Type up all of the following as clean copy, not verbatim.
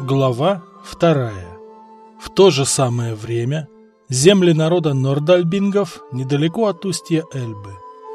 Глава 2. В то же самое время земли народа нордальбингов недалеко от устья Эльбы.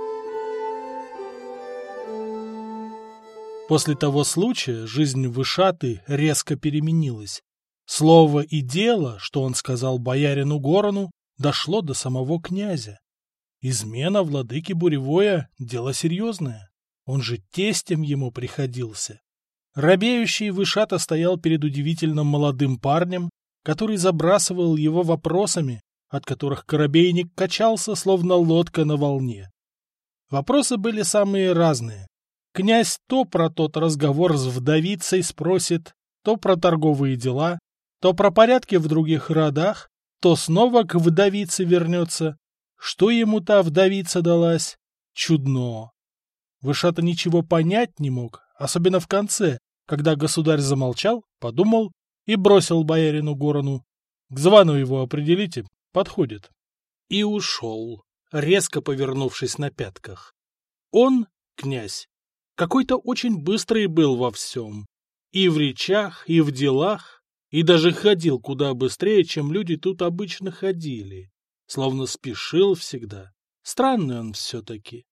После того случая жизнь Вышаты резко переменилась. Слово и дело, что он сказал боярину Горану, дошло до самого князя. Измена владыки Буревоя — дело серьезное. Он же тестем ему приходился. Робеющий Вышата стоял перед удивительным молодым парнем, который забрасывал его вопросами, от которых корабейник качался, словно лодка на волне. Вопросы были самые разные. Князь то про тот разговор с вдовицей спросит, то про торговые дела, то про порядки в других родах, то снова к вдовице вернется. Что ему та вдовица далась? Чудно. Вышата ничего понять не мог, особенно в конце, когда государь замолчал, подумал и бросил боярину Горану: «К звану его определите, подходит». И ушел, резко повернувшись на пятках. Он, князь, какой-то очень быстрый был во всем. И в речах, и в делах, и даже ходил куда быстрее, чем люди тут обычно ходили. Словно спешил всегда. Странный он все-таки.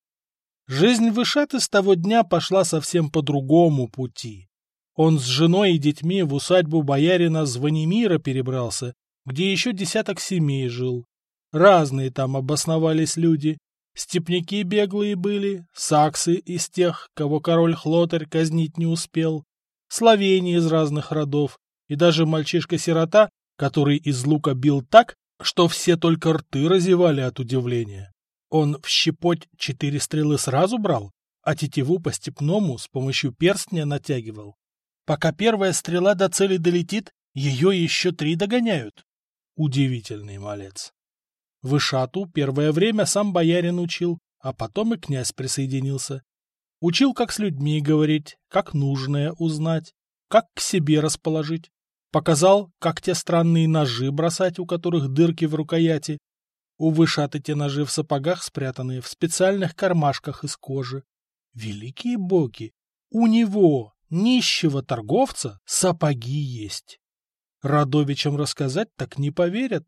Жизнь Вышаты с того дня пошла совсем по другому пути. Он с женой и детьми в усадьбу боярина Звонимира перебрался, где еще десяток семей жил. Разные там обосновались люди. Степняки беглые были, саксы из тех, кого король Хлотарь казнить не успел, словени из разных родов, и даже мальчишка-сирота, который из лука бил так, что все только рты разевали от удивления. Он в щепоть 4 стрелы сразу брал, а тетиву по-степному с помощью перстня натягивал. Пока первая стрела до цели долетит, ее еще 3 догоняют. Удивительный малец. Вышату первое время сам боярин учил, а потом и князь присоединился. Учил, как с людьми говорить, как нужное узнать, как к себе расположить. Показал, как те странные ножи бросать, у которых дырки в рукояти. У Вышаты те ножи в сапогах спрятаны в специальных кармашках из кожи. Великие боги! У него, нищего торговца, сапоги есть. Родовичам рассказать так не поверят.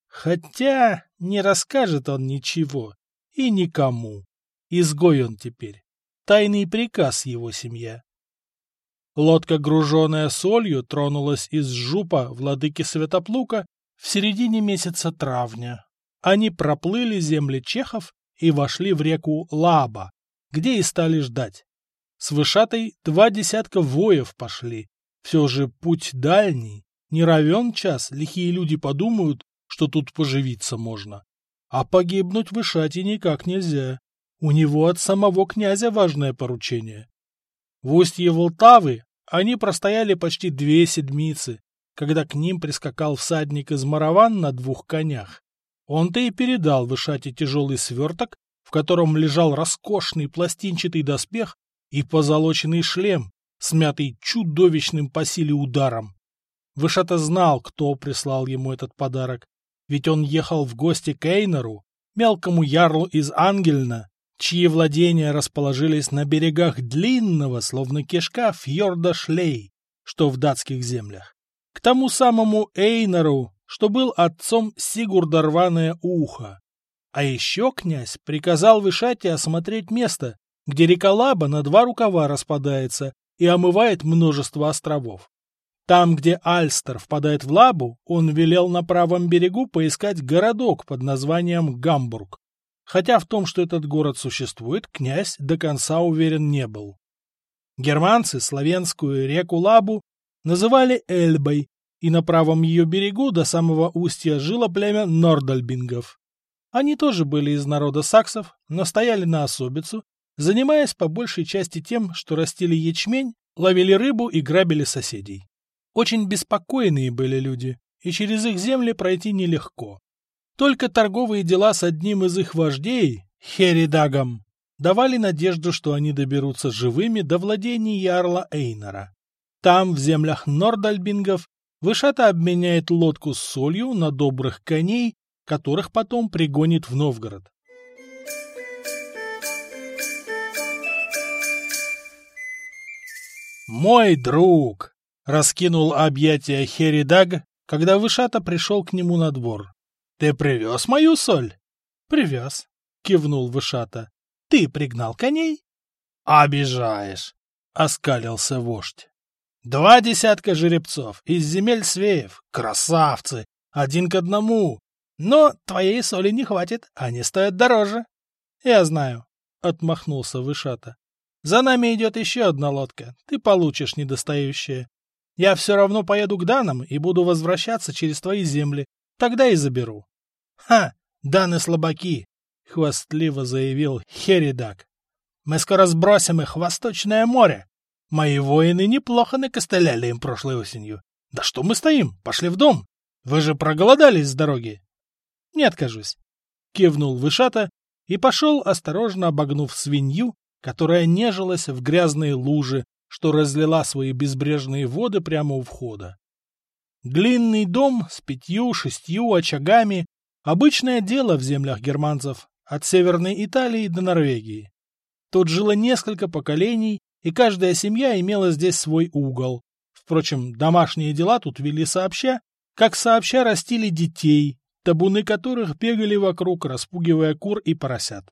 Хотя не расскажет он ничего. И никому. Изгой он теперь. Тайный приказ его семья. Лодка, груженная солью, тронулась из жупа владыки Святоплука в середине месяца травня. Они проплыли земли чехов и вошли в реку Лаба, где и стали ждать. С Вышатой 2 десятка воев пошли. Все же путь дальний. Не равен час, лихие люди подумают, что тут поживиться можно. А погибнуть Вышате никак нельзя. У него от самого князя важное поручение. В устье Волтавы они простояли почти 2 седмицы, когда к ним прискакал всадник из Мараван на 2 конях. Он-то и передал Вышате тяжелый сверток, в котором лежал роскошный пластинчатый доспех и позолоченный шлем, смятый чудовищным по силе ударом. Вышата знал, кто прислал ему этот подарок, ведь он ехал в гости к Эйнару, мелкому ярлу из Ангельна, чьи владения расположились на берегах длинного, словно кишка, фьорда Шлей, что в датских землях. К тому самому Эйнару, что был отцом Сигурда Рваное Ухо. А еще князь приказал Вышате осмотреть место, где река Лаба на 2 рукава распадается и омывает множество островов. Там, где Альстер впадает в Лабу, он велел на правом берегу поискать городок под названием Гамбург. Хотя в том, что этот город существует, князь до конца уверен не был. Германцы славянскую реку Лабу называли Эльбой, и на правом ее берегу до самого устья жило племя нордальбингов. Они тоже были из народа саксов, но стояли на особицу, занимаясь по большей части тем, что растили ячмень, ловили рыбу и грабили соседей. Очень беспокойные были люди, и через их земли пройти нелегко. Только торговые дела с одним из их вождей, Херидагом, давали надежду, что они доберутся живыми до владений ярла Эйнара. Там, в землях нордальбингов, Вышата обменяет лодку с солью на добрых коней, которых потом пригонит в Новгород. «Мой друг!» Раскинул объятия Херидаг, когда Вышата пришел к нему на двор. — Ты привез мою соль? — Привез, — кивнул Вышата. — Ты пригнал коней? — Обижаешь, — оскалился вождь. 2 десятка жеребцов из земель свеев. Красавцы! 1 к 1. Но твоей соли не хватит, они стоят дороже. — Я знаю, — отмахнулся Вышата. — За нами идет еще 1 лодка. Ты получишь недостающее. Я все равно поеду к Данам и буду возвращаться через твои земли. Тогда и заберу. — Ха! Даны слабаки! — хвастливо заявил Херидаг. — Мы скоро сбросим их в Восточное море. Мои воины неплохо накостыляли им прошлой осенью. Да что мы стоим? Пошли в дом. Вы же проголодались с дороги. — Не откажусь, — кивнул Вышата и пошел, осторожно обогнув свинью, которая нежилась в грязной луже, что разлила свои безбрежные воды прямо у входа. Длинный дом с 5-6 очагами — обычное дело в землях германцев, от Северной Италии до Норвегии. Тут жило несколько поколений, и каждая семья имела здесь свой угол. Впрочем, домашние дела тут вели сообща, как сообща растили детей, табуны которых бегали вокруг, распугивая кур и поросят.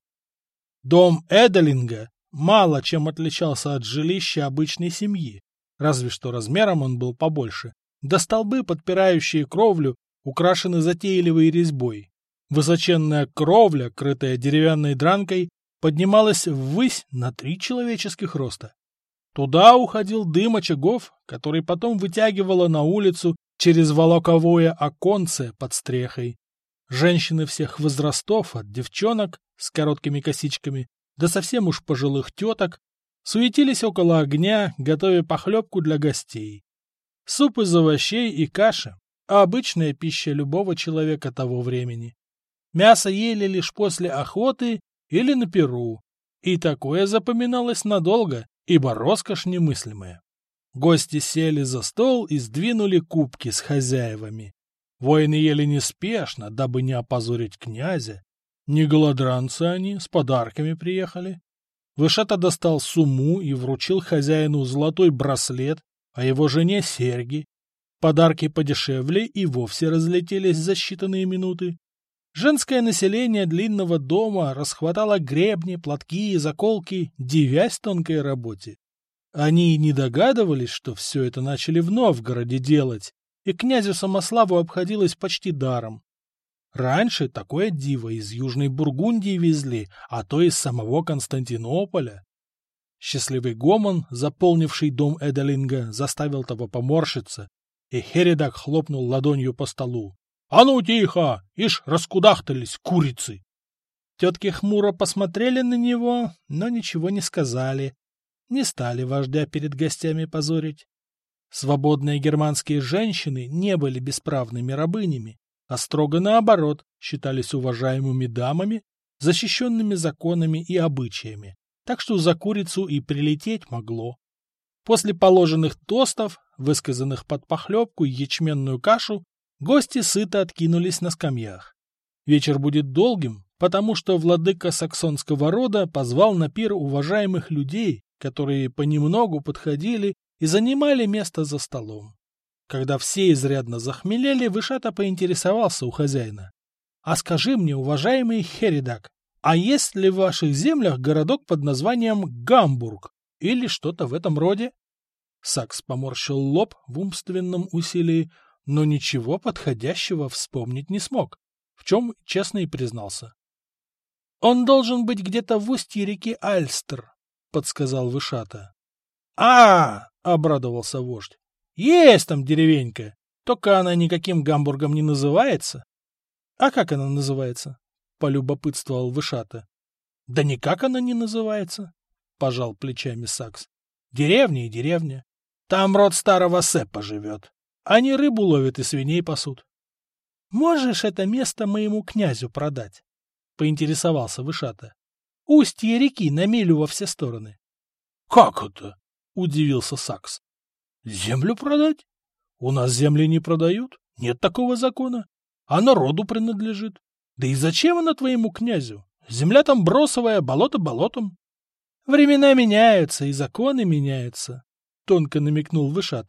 Дом Эделинга мало чем отличался от жилища обычной семьи, разве что размером он был побольше, да столбы, подпирающие кровлю, украшены затейливой резьбой. Высоченная кровля, крытая деревянной дранкой, поднималась ввысь на 3 человеческих роста. Туда уходил дым очагов, который потом вытягивало на улицу через волоковое оконце под стрехой. Женщины всех возрастов, от девчонок с короткими косичками до совсем уж пожилых теток, суетились около огня, готовя похлебку для гостей. Суп из овощей и каши — обычная пища любого человека того времени. Мясо ели лишь после охоты или на пиру, и такое запоминалось надолго, ибо роскошь немыслимая. Гости сели за стол и сдвинули кубки с хозяевами. Воины ели неспешно, дабы не опозорить князя. Не голодранцы они, с подарками приехали. Вышата достал сумму и вручил хозяину золотой браслет, а его жене серьги. Подарки подешевле и вовсе разлетелись за считанные минуты. Женское население длинного дома расхватало гребни, платки и заколки, дивясь тонкой работе. Они и не догадывались, что все это начали в Новгороде делать, и князю Самославу обходилось почти даром. Раньше такое диво из Южной Бургундии везли, а то из самого Константинополя. Счастливый гомон, заполнивший дом Эделинга, заставил того поморщиться, и Херидаг хлопнул ладонью по столу. — А ну тихо! Ишь, раскудахтались курицы! Тетки хмуро посмотрели на него, но ничего не сказали. Не стали вождя перед гостями позорить. Свободные германские женщины не были бесправными рабынями, а строго наоборот считались уважаемыми дамами, защищенными законами и обычаями, так что за курицу и прилететь могло. После положенных тостов, высказанных под похлебку и ячменную кашу, гости сыто откинулись на скамьях. Вечер будет долгим, потому что владыка саксонского рода позвал на пир уважаемых людей, которые понемногу подходили и занимали место за столом. Когда все изрядно захмелели, Вышата поинтересовался у хозяина. — А скажи мне, уважаемый Херидаг, а есть ли в ваших землях городок под названием Гамбург или что-то в этом роде? Сакс поморщил лоб в умственном усилии, но ничего подходящего вспомнить не смог, в чем честно и признался. — Он должен быть где-то в устье реки Альстер, — подсказал Вышата. — обрадовался вождь. — Есть там деревенька, только она никаким Гамбургом не называется. — А как она называется? — полюбопытствовал Вышата. — Да никак она не называется, — пожал плечами Сакс. — Деревня и деревня. Там род старого Сеппа живет. Они рыбу ловят и свиней пасут. — Можешь это место моему князю продать? — поинтересовался Вышата. — Устье реки на милю во все стороны. — Как это? — удивился Сакс. — Землю продать? У нас земли не продают, нет такого закона. А народу принадлежит. Да и зачем она твоему князю? Земля там бросовая, болото болотом. — Времена меняются, и законы меняются, — тонко намекнул Вышата.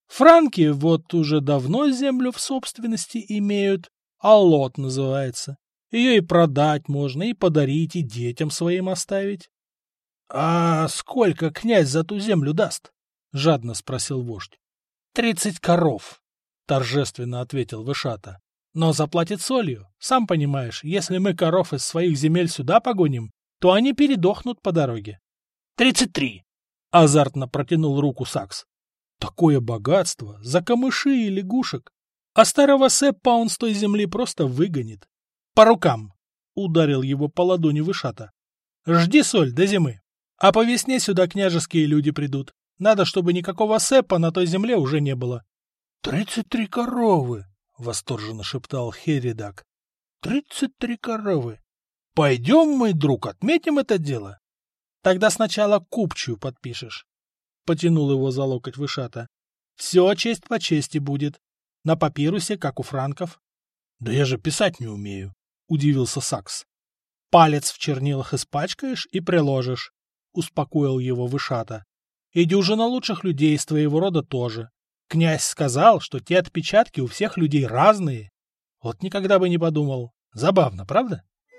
Франки вот уже давно землю в собственности имеют, аллот называется. Ее и продать можно, и подарить, и детям своим оставить. — А сколько князь за ту землю даст? — жадно спросил вождь. — 30 коров, — торжественно ответил Вышата. — Но заплатит солью. Сам понимаешь, если мы коров из своих земель сюда погоним, то они передохнут по дороге. — 33! — азартно протянул руку Сакс. Такое богатство за камыши и лягушек. А старого Сеппа он с той земли просто выгонит. По рукам! — ударил его по ладони Вышата. — Жди соль до зимы. А по весне сюда княжеские люди придут. Надо, чтобы никакого Сеппа на той земле уже не было. — 33 коровы! — восторженно шептал Херидак. — 33 коровы! Пойдем, мой друг, отметим это дело. Тогда сначала купчую подпишешь. Потянул его за локоть Вышата. Все честь по чести будет. На папирусе, как у франков. — Да я же писать не умею, — удивился Сакс. — Палец в чернилах испачкаешь и приложишь, — успокоил его Вышата. — И дюжина лучших людей из твоего рода тоже. Князь сказал, что те отпечатки у всех людей разные. Вот никогда бы не подумал. Забавно, правда?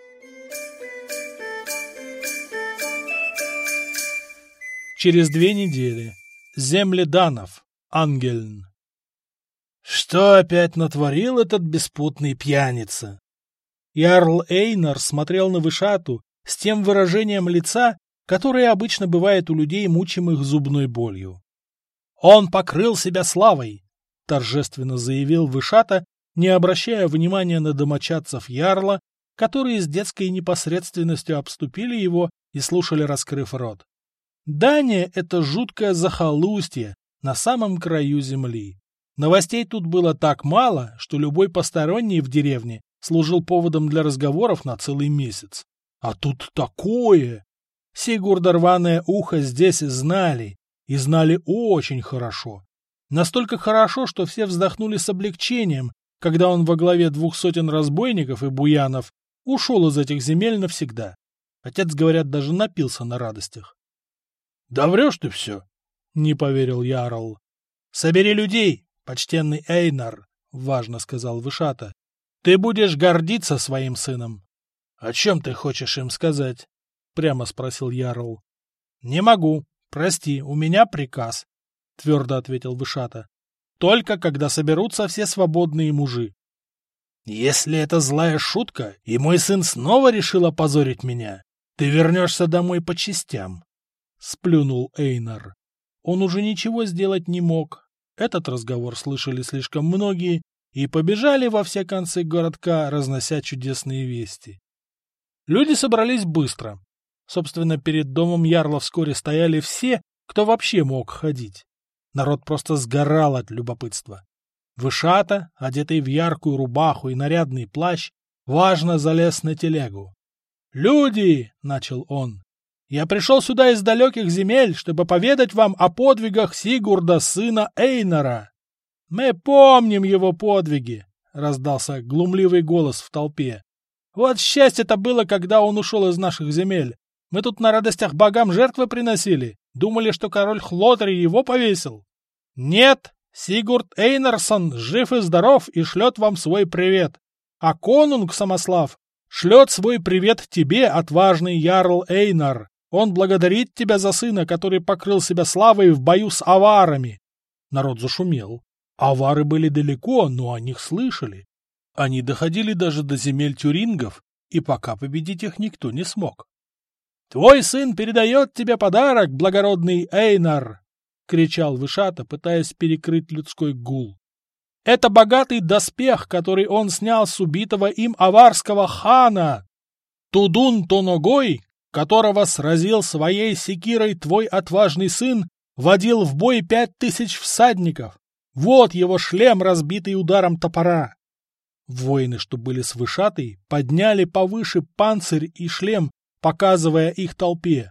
Через 2 недели. Земли данов. Ангельн. Что опять натворил этот беспутный пьяница? Ярл Эйнар смотрел на Вышату с тем выражением лица, которое обычно бывает у людей, мучимых зубной болью. «Он покрыл себя славой!» — торжественно заявил Вышата, не обращая внимания на домочадцев ярла, которые с детской непосредственностью обступили его и слушали, раскрыв рот. Дания — это жуткое захолустье на самом краю земли. Новостей тут было так мало, что любой посторонний в деревне служил поводом для разговоров на целый месяц. А тут такое! Сигурда Рваное Ухо здесь знали, и знали очень хорошо. Настолько хорошо, что все вздохнули с облегчением, когда он во главе 200 разбойников и буянов ушел из этих земель навсегда. Отец, говорят, даже напился на радостях. — Да врешь ты все, — не поверил Ярл. — Собери людей, почтенный Эйнар, — важно сказал Вышата. — Ты будешь гордиться своим сыном. — О чем ты хочешь им сказать? — прямо спросил Ярл. — Не могу. Прости, у меня приказ, — твердо ответил Вышата. — Только когда соберутся все свободные мужи. — Если это злая шутка, и мой сын снова решил опозорить меня, ты вернешься домой по частям, — сплюнул Эйнар. Он уже ничего сделать не мог. Этот разговор слышали слишком многие и побежали во все концы городка, разнося чудесные вести. Люди собрались быстро. Собственно, перед домом ярла вскоре стояли все, кто вообще мог ходить. Народ просто сгорал от любопытства. Вышата, одетый в яркую рубаху и нарядный плащ, важно залез на телегу. «Люди!» — начал он. «Я пришел сюда из далеких земель, чтобы поведать вам о подвигах Сигурда, сына Эйнара. Мы помним его подвиги!» — раздался глумливый голос в толпе. «Вот счастье-то было, когда он ушел из наших земель. Мы тут на радостях богам жертвы приносили. Думали, что король Хлотари его повесил. Нет, Сигурд Эйнарсон жив и здоров и шлет вам свой привет. А конунг Самослав шлет свой привет тебе, отважный ярл Эйнар. Он благодарит тебя за сына, который покрыл себя славой в бою с аварами». Народ зашумел. Авары были далеко, но о них слышали. Они доходили даже до земель тюрингов, и пока победить их никто не смог. «Твой сын передает тебе подарок, благородный Эйнар!» — кричал Вышата, пытаясь перекрыть людской гул. «Это богатый доспех, который он снял с убитого им аварского хана! Тудун Тоногой, которого сразил своей секирой твой отважный сын, водил в бой 5000 всадников. Вот его шлем, разбитый ударом топора!» Воины, что были с Вышатой, подняли повыше панцирь и шлем, показывая их толпе.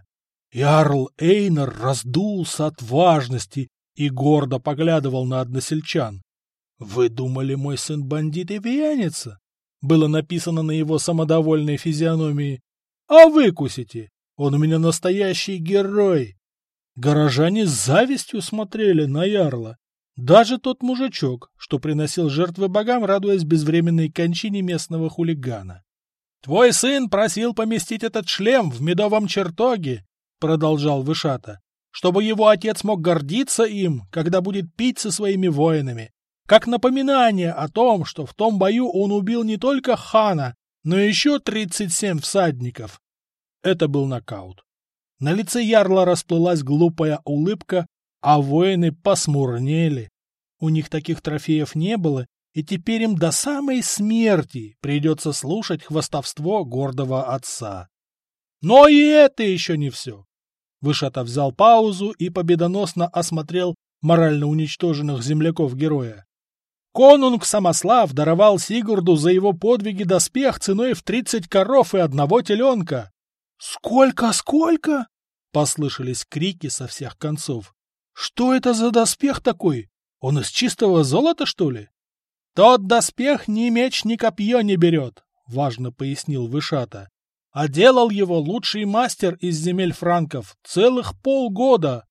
Ярл Эйнар раздулся от важности и гордо поглядывал на односельчан. «Вы думали, мой сын бандит и пьяница?» Было написано на его самодовольной физиономии. «А выкусите! Он у меня настоящий герой!» Горожане с завистью смотрели на ярла. Даже тот мужичок, что приносил жертвы богам, радуясь безвременной кончине местного хулигана. «Твой сын просил поместить этот шлем в медовом чертоге», — продолжал Вышата, «чтобы его отец мог гордиться им, когда будет пить со своими воинами, как напоминание о том, что в том бою он убил не только хана, но еще 37 всадников». Это был нокаут. На лице ярла расплылась глупая улыбка, а воины посмурнели. У них таких трофеев не было, и теперь им до самой смерти придется слушать хвастовство гордого отца. Но и это еще не все. Вышата взял паузу и победоносно осмотрел морально уничтоженных земляков героя. Конунг Самослав даровал Сигурду за его подвиги доспех ценой в 30 коров и 1 теленка. «Сколько, сколько?» — послышались крики со всех концов. «Что это за доспех такой? Он из чистого золота, что ли?» «Тот доспех ни меч, ни копье не берет», — важно пояснил Вышата. «А делал его лучший мастер из земель франков целых полгода».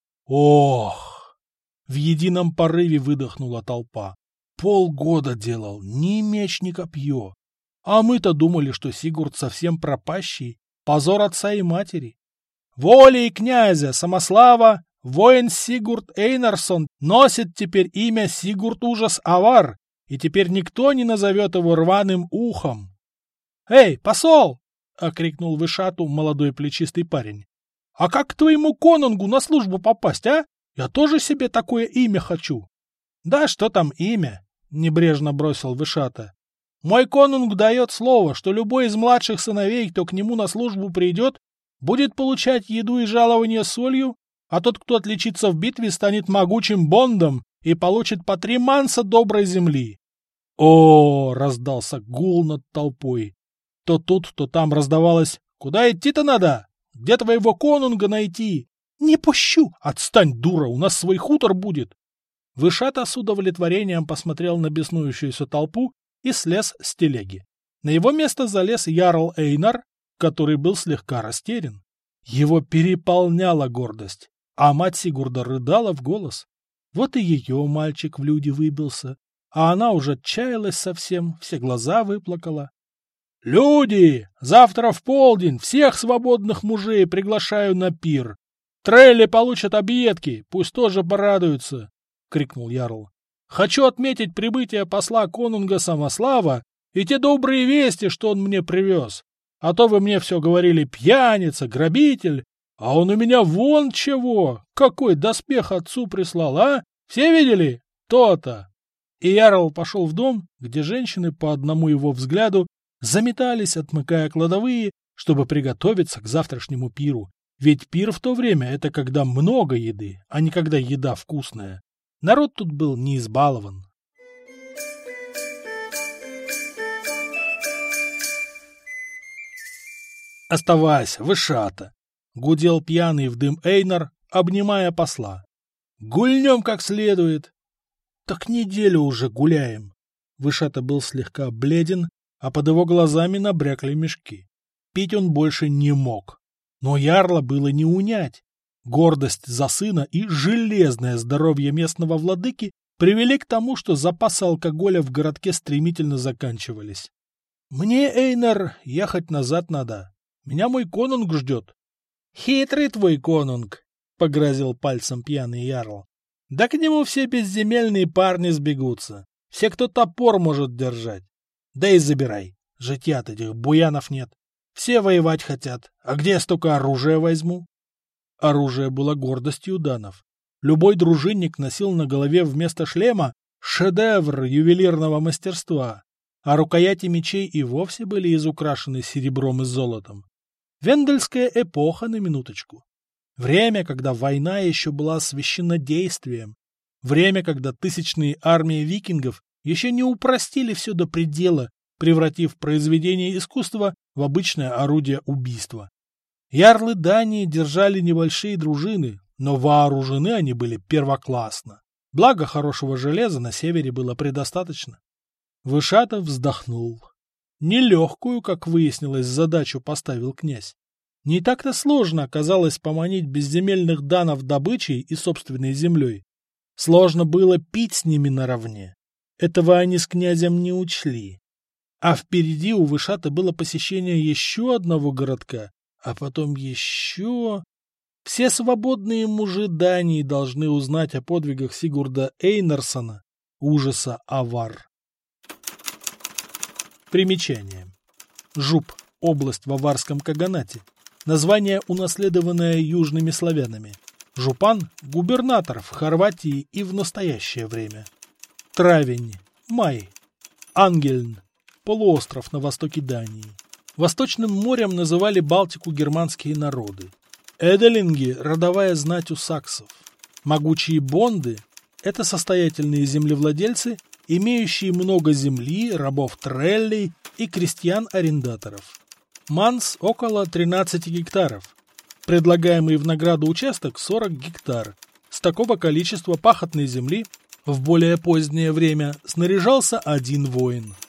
«Ох!» — в едином порыве выдохнула толпа. «Полгода делал, ни меч, ни копье. А мы-то думали, что Сигурд совсем пропащий, позор отца и матери. Волей князя Самослава воин Сигурд Эйнарсон носит теперь имя Сигурд Ужас Авар, и теперь никто не назовет его рваным ухом». «Эй, посол!» — окрикнул Вышату молодой плечистый парень. «А как к твоему конунгу на службу попасть, а? Я тоже себе такое имя хочу». «Да что там имя?» — небрежно бросил Вышата. «Мой конунг дает слово, что любой из младших сыновей, кто к нему на службу придет, будет получать еду и жалование солью, а тот, кто отличится в битве, станет могучим бондом и получит по 3 манса доброй земли». «О!» — раздался гул над толпой. То тут, то там раздавалось: «Куда идти-то надо? Где твоего конунга найти?» «Не пущу!» «Отстань, дура, у нас свой хутор будет!» Вышата с удовлетворением посмотрел на беснующуюся толпу и слез с телеги. На его место залез ярл Эйнар, который был слегка растерян. Его переполняла гордость, а мать Сигурда рыдала в голос. Вот и ее мальчик в люди выбился, а она уже отчаялась совсем, все глаза выплакала. «Люди! Завтра в полдень всех свободных мужей приглашаю на пир. Трелли получат объедки, пусть тоже порадуются!» — крикнул ярл. «Хочу отметить прибытие посла конунга Самослава и те добрые вести, что он мне привез. А то вы мне все говорили: пьяница, грабитель, а он у меня вон чего! Какой доспех отцу прислал, а? Все видели? То-то!» И ярл пошел в дом, где женщины по одному его взгляду заметались, отмыкая кладовые, чтобы приготовиться к завтрашнему пиру. Ведь пир в то время — это когда много еды, а не когда еда вкусная. Народ тут был не избалован. «Оставайся, Вышата!» — гудел пьяный в дым Эйнар, обнимая посла. «Гульнем как следует!» «Так неделю уже гуляем!» Вышата был слегка бледен, а под его глазами набрякли мешки. Пить он больше не мог. Но ярла было не унять. Гордость за сына и железное здоровье местного владыки привели к тому, что запасы алкоголя в городке стремительно заканчивались. «Мне, Эйнар, ехать назад надо. Меня мой конунг ждет». «Хитрый твой конунг», — погрозил пальцем пьяный ярл. «Да к нему все безземельные парни сбегутся. Все, кто топор может держать. Да и забирай. Житья-то этих буянов нет. Все воевать хотят. А где я столько оружия возьму?» Оружие было гордостью данов. Любой дружинник носил на голове вместо шлема шедевр ювелирного мастерства, а рукояти мечей и вовсе были изукрашены серебром и золотом. Вендельская эпоха, на минуточку. Время, когда война еще была священнодействием. Время, когда тысячные армии викингов еще не упростили все до предела, превратив произведение искусства в обычное орудие убийства. Ярлы Дании держали небольшие дружины, но вооружены они были первоклассно. Благо хорошего железа на севере было предостаточно. Вышата вздохнул. Нелегкую, как выяснилось, задачу поставил князь. Не так-то сложно оказалось поманить безземельных данов добычей и собственной землей. Сложно было пить с ними наравне. Этого они с князем не учли. А впереди у Вышаты было посещение еще одного городка, а потом еще... Все свободные мужи Дании должны узнать о подвигах Сигурда Эйнарсона, ужаса авар. Примечание. Жуп – область в аварском каганате. Название, унаследованное южными славянами. Жупан – губернатор в Хорватии и в настоящее время. Травень – май. Ангельн – полуостров на востоке Дании. Восточным морем называли Балтику германские народы. Эделинги – родовая знать у саксов. Могучие бонды – это состоятельные землевладельцы, имеющие много земли, рабов треллей и крестьян-арендаторов. Манс – около 13 гектаров. Предлагаемый в награду участок – 40 гектар. С такого количества пахотной земли в более позднее время снаряжался один воин.